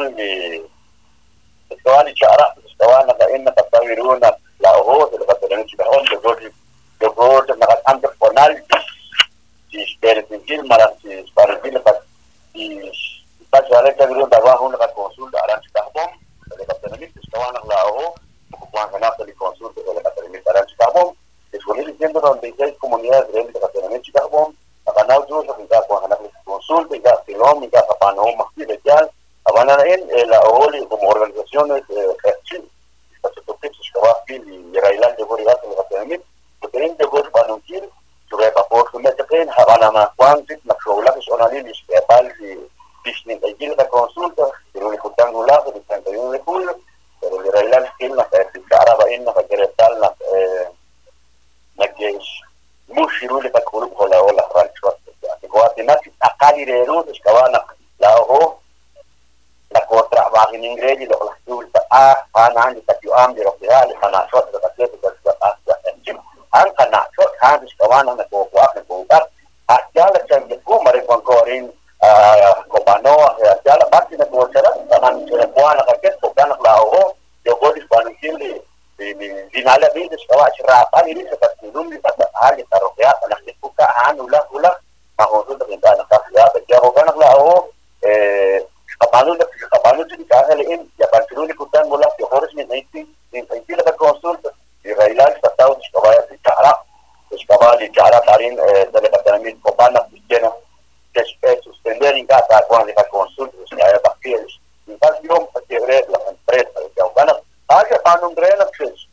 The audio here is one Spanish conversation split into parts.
اللي الثواني شعراء الثواني فإن تطورون لا هو تلقى تلقون يقول نقد أنت فنال تستيرتين مرة تستارتين بس على تقولون دعواهم نقد كونسول على تكابهم تلقى تلقين الثواني لا هو وكمان هناك الكونسول تلقى تلقين على تكابهم تقولي لي جنبنا عندي comunidades grandes de Cataluña Chicago Akanau juga kita pun anak konsul kita film kita kapanau masih legal abana la OLI como organizaciones seperti Shuafi y Railan de Borigat de Cataluña pueden de gol panuntir sobre papor sumetekin habana ma quantit na shoula que son ali especial y disney de la consulta pero el rectangular de 31 de julio pero el Railan que la cara va en la que tal la que es mushiru le takulu kola ola rancho ko atinati akali reru iskawana la ho la contra va in ingredi lo la sulta ana ni takyu am di rofiale ana shot da takete da an kana shot han iskawana na ko ko akala change ko mare kon korin ko bano akala bakti na ko sera tanan sera ko ana kaket ko kana la ho yo ko dispanu kili dinala bid iskawa shrafa ni seperti dum di pada hal taroya ana kuka anula ula mahudud ng dana kaya kaya ko kana lao kapano din kahalain ya pantuluni kutan mula si Horace ni 19 la consulta y Railan sa tao iskawaya si Chara iskawali Chara tarin dale katanamit ko bana tiene que suspender en casa cuando la consulta se haya papeles y tal yo que la empresa que kana haga panung drena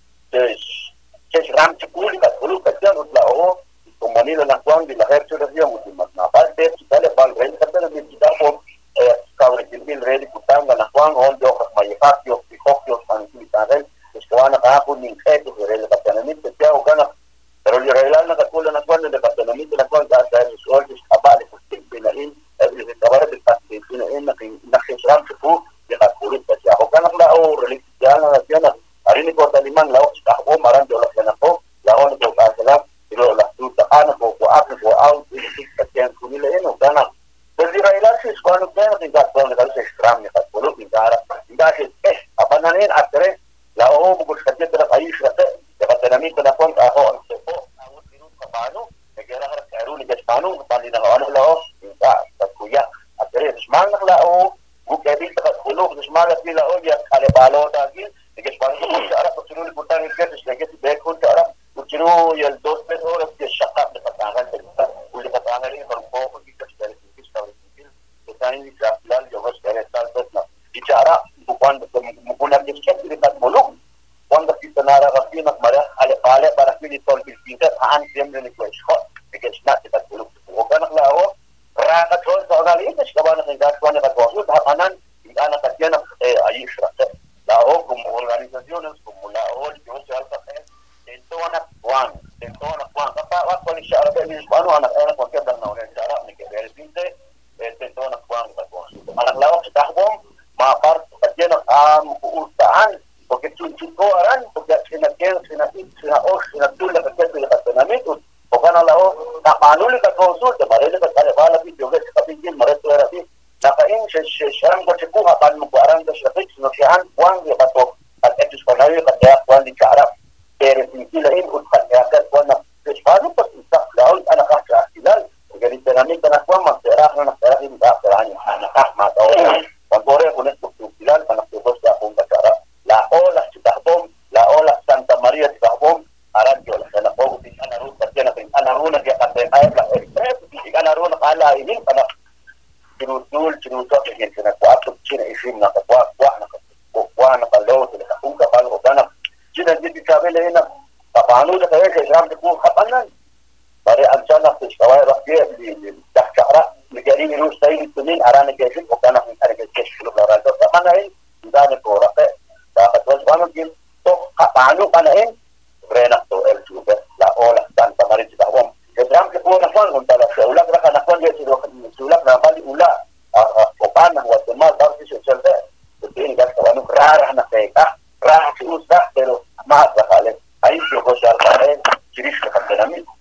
que es ram pública pública ya no la o como manila na kwang di la hercho de yung mas na parte dale bal rel katana di kita po kabre bil rel kutang na kwang on do may patio pikokyo ang kitaren iskawana ka po ning eto rel katana ni kaya o kana pero yung rel na katula na kwang de katana ni na kwang da sa sol abale ko pinain every kabar de pasti pinain na ram po di katulid kaya o kana la o rel yana na arini ko taliman lao sa ko maran do la kana po lao ko ka sala ilo la tuta ana ko ako ko out kasi ko nila eno kana pero Railan si squad na tinga ko na kasi stram ni katulog ni cara dahil apananin atre lao mo ko sa tira ay sa te katanami ko na po ako po ang tinut ka paano nagera ka karo ni paano pali na ano lao tinga kuya atre smang na lao bukabi ka katulog smang na lao ya kale balo dagil que es cuando se hará posible importar el que se que se ve con ahora uno y el 2 3 horas que shaka de patangan de ulle patangan ni por poco que se debe que está en la yo vas a estar pues la y ahora cuando una que se de molo cuando se tonara así na mara ale para que ni todo el pinta han siempre ni pues que es nada de todo o kana lao raga todo ahora le es que van a engañar cuando la cosa hapanan y ana tatiana ahí la O como organizaciones como la O que se alza en toda Juan apa apa ni syara ni baru anak konten dan orang syara ni ke dari sini en toda Juan anak lawak setahun mapar kajian urusan porque cinco orang porque sina tulla que tenamente o kana la O ta panuli ka consulta marele ka kale bala bi joge ka pingin mareto era bi nakain syarang ko cepuha pan mo arang da syafik no sihan Juan ya pato at etus panayo kaya Juan di cara pero sila in utkan ya ka Juan na paano pa sa laul anak ka silal ganit na namin kana Juan masera na in da peranya anak mata o pagore ko net ko silal anak ko sa akong cara la ola Chitabom la ola Santa Maria Chitabom aran yo la sana ko tin anaru kasi na tin anaru na kaya ay la express anaru na kala ini anak Tinutol que gente na quatro china isim na kwa na kalo na kung kapal ko kana china di kabele na paano na kaya ram ko kapanan pare ansana ko kawai rakia di dakara negari ni rusai tunin arana kesin ko kana ng arana kesin lo ra to kapanain dane ko rake dapat wano gil to paano panain rena to el super la ola Santa Maria Chitabom ram ke po na kwan kung tala sa ulak ra kana kwan di sulak na bali ula kopan ng Guatemala tapos si Chelsea hindi ka kawano rara na teka rara si usda pero mas bakale ay ko siya pa rin siris ka kanami